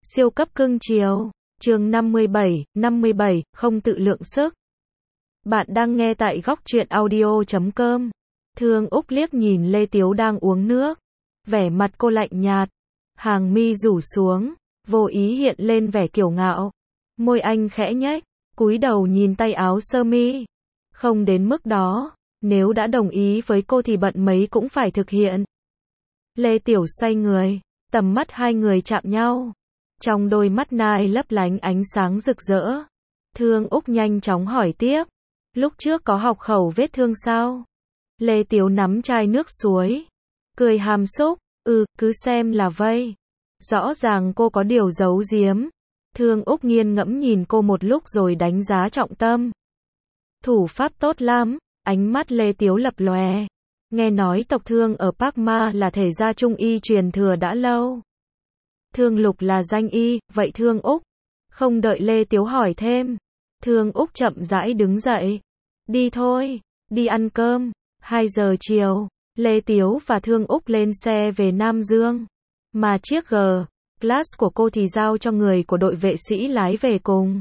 Siêu cấp cưng chiều. Chương 57, không tự lượng sức. Bạn đang nghe tại góc truyện audio.com. Thương Úc liếc nhìn Lê Tiếu đang uống nước. Vẻ mặt cô lạnh nhạt. Hàng mi rủ xuống, vô ý hiện lên vẻ kiêu ngạo. Môi anh khẽ nhếch, cúi đầu nhìn tay áo sơ mi. Không đến mức đó, nếu đã đồng ý với cô thì bận mấy cũng phải thực hiện. Lê Tiểu xoay người, tầm mắt hai người chạm nhau. Trong đôi mắt nai lấp lánh ánh sáng rực rỡ. Thương Úc nhanh chóng hỏi tiếp. Lúc trước có học khẩu vết thương sao? Lê Tiếu nắm chai nước suối. Cười hàm xúc. Cứ xem là vây. Rõ ràng cô có điều giấu giếm. Thương Úc nghiêng ngẫm nhìn cô một lúc rồi đánh giá trọng tâm. Thủ pháp tốt lắm. Ánh mắt Lê Tiếu lập lòe. Nghe nói tộc Thương ở Park Ma là thể gia trung y truyền thừa đã lâu. Thương Lục là danh y, vậy Thương Úc? Không đợi Lê Tiếu hỏi thêm. Thương Úc chậm rãi đứng dậy. Đi thôi, đi ăn cơm. 2 giờ chiều, Lê Tiếu và Thương Úc lên xe về Nam Dương. Mà chiếc G-Class của cô thì giao cho người của đội vệ sĩ lái về cùng.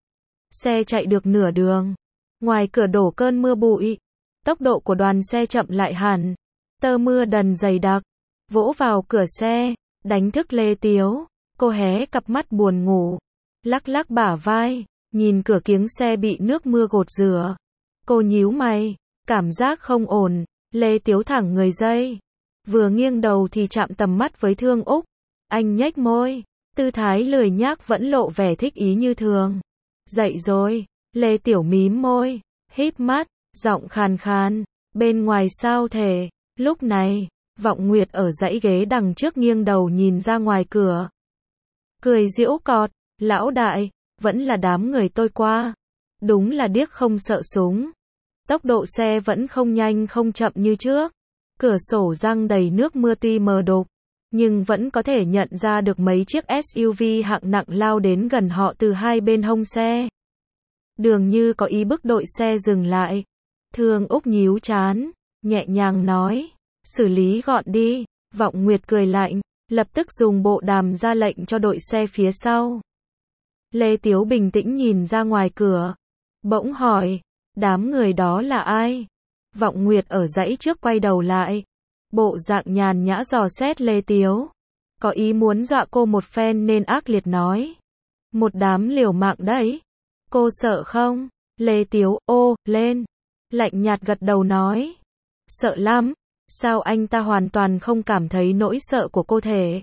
Xe chạy được nửa đường. Ngoài cửa đổ cơn mưa bụi. Tốc độ của đoàn xe chậm lại hẳn. Tơ mưa đần dày đặc. Vỗ vào cửa xe. Đánh thức Lê Tiếu. Cô hé cặp mắt buồn ngủ. Lắc lắc bả vai. Nhìn cửa kiếng xe bị nước mưa gột rửa. Cô nhíu mày. Cảm giác không ổn. Lê Tiếu thẳng người dây. Vừa nghiêng đầu thì chạm tầm mắt với Thương Úc. Anh nhếch môi. Tư thái lười nhác vẫn lộ vẻ thích ý như thường. Dậy rồi. Lê Tiểu mím môi. Híp mắt. Giọng khàn khàn. Bên ngoài sao thể. Lúc này. Vọng Nguyệt ở dãy ghế đằng trước nghiêng đầu nhìn ra ngoài cửa. Cười giễu cọt. Lão đại. Vẫn là đám người tôi qua. Đúng là điếc không sợ súng. Tốc độ xe vẫn không nhanh không chậm như trước. Cửa sổ răng đầy nước mưa tuy mờ đục. Nhưng vẫn có thể nhận ra được mấy chiếc SUV hạng nặng lao đến gần họ từ hai bên hông xe. Dường như có ý bức đội xe dừng lại. Thương Úc nhíu trán. Nhẹ nhàng nói. Xử lý gọn đi. Vọng Nguyệt cười lạnh. Lập tức dùng bộ đàm ra lệnh cho đội xe phía sau. Lê Tiếu bình tĩnh nhìn ra ngoài cửa. Bỗng hỏi. Đám người đó là ai? Vọng Nguyệt ở dãy trước quay đầu lại. Bộ dạng nhàn nhã dò xét Lê Tiếu. Có ý muốn dọa cô một phen nên ác liệt nói. Một đám liều mạng đấy. Cô sợ không? Lê Tiếu lên. Lạnh nhạt gật đầu nói. Sợ lắm. Sao anh ta hoàn toàn không cảm thấy nỗi sợ của cô thể?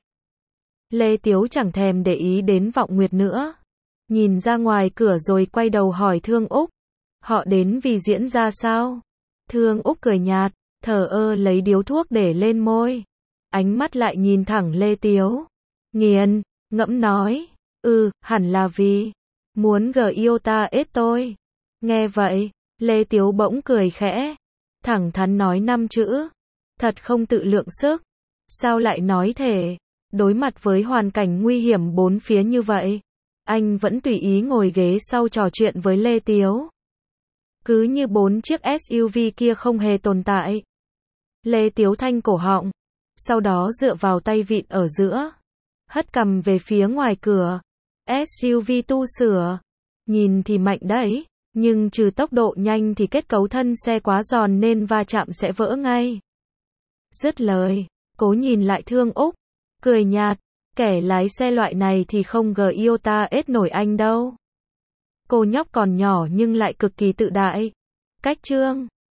Lê Tiếu chẳng thèm để ý đến Vọng Nguyệt nữa. Nhìn ra ngoài cửa rồi quay đầu hỏi Thương Úc. Họ đến vì diễn ra sao? Thương Úc cười nhạt, thờ ơ lấy điếu thuốc để lên môi. Ánh mắt lại nhìn thẳng Lê Tiếu. Nghiền, ngẫm nói. Hẳn là vì muốn yêu ta ết tôi. Nghe vậy, Lê Tiếu bỗng cười khẽ. Thẳng thắn nói 5 chữ. Thật không tự lượng sức. Sao lại nói thể? Đối mặt với hoàn cảnh nguy hiểm bốn phía như vậy, anh vẫn tùy ý ngồi ghế sau trò chuyện với Lê Tiếu. Cứ như 4 chiếc SUV kia không hề tồn tại. Lê Tiếu thanh cổ họng. Sau đó dựa vào tay vịn ở giữa. Hất cằm về phía ngoài cửa. SUV tu sửa. Nhìn thì mạnh đấy. Nhưng trừ tốc độ nhanh thì kết cấu thân xe quá giòn nên va chạm sẽ vỡ ngay. Dứt lời. Cố nhìn lại Thương Úc. Cười nhạt. Kẻ lái xe loại này thì không yêu ta ết nổi anh đâu. Cô nhóc còn nhỏ nhưng lại cực kỳ tự đại. Cách trương.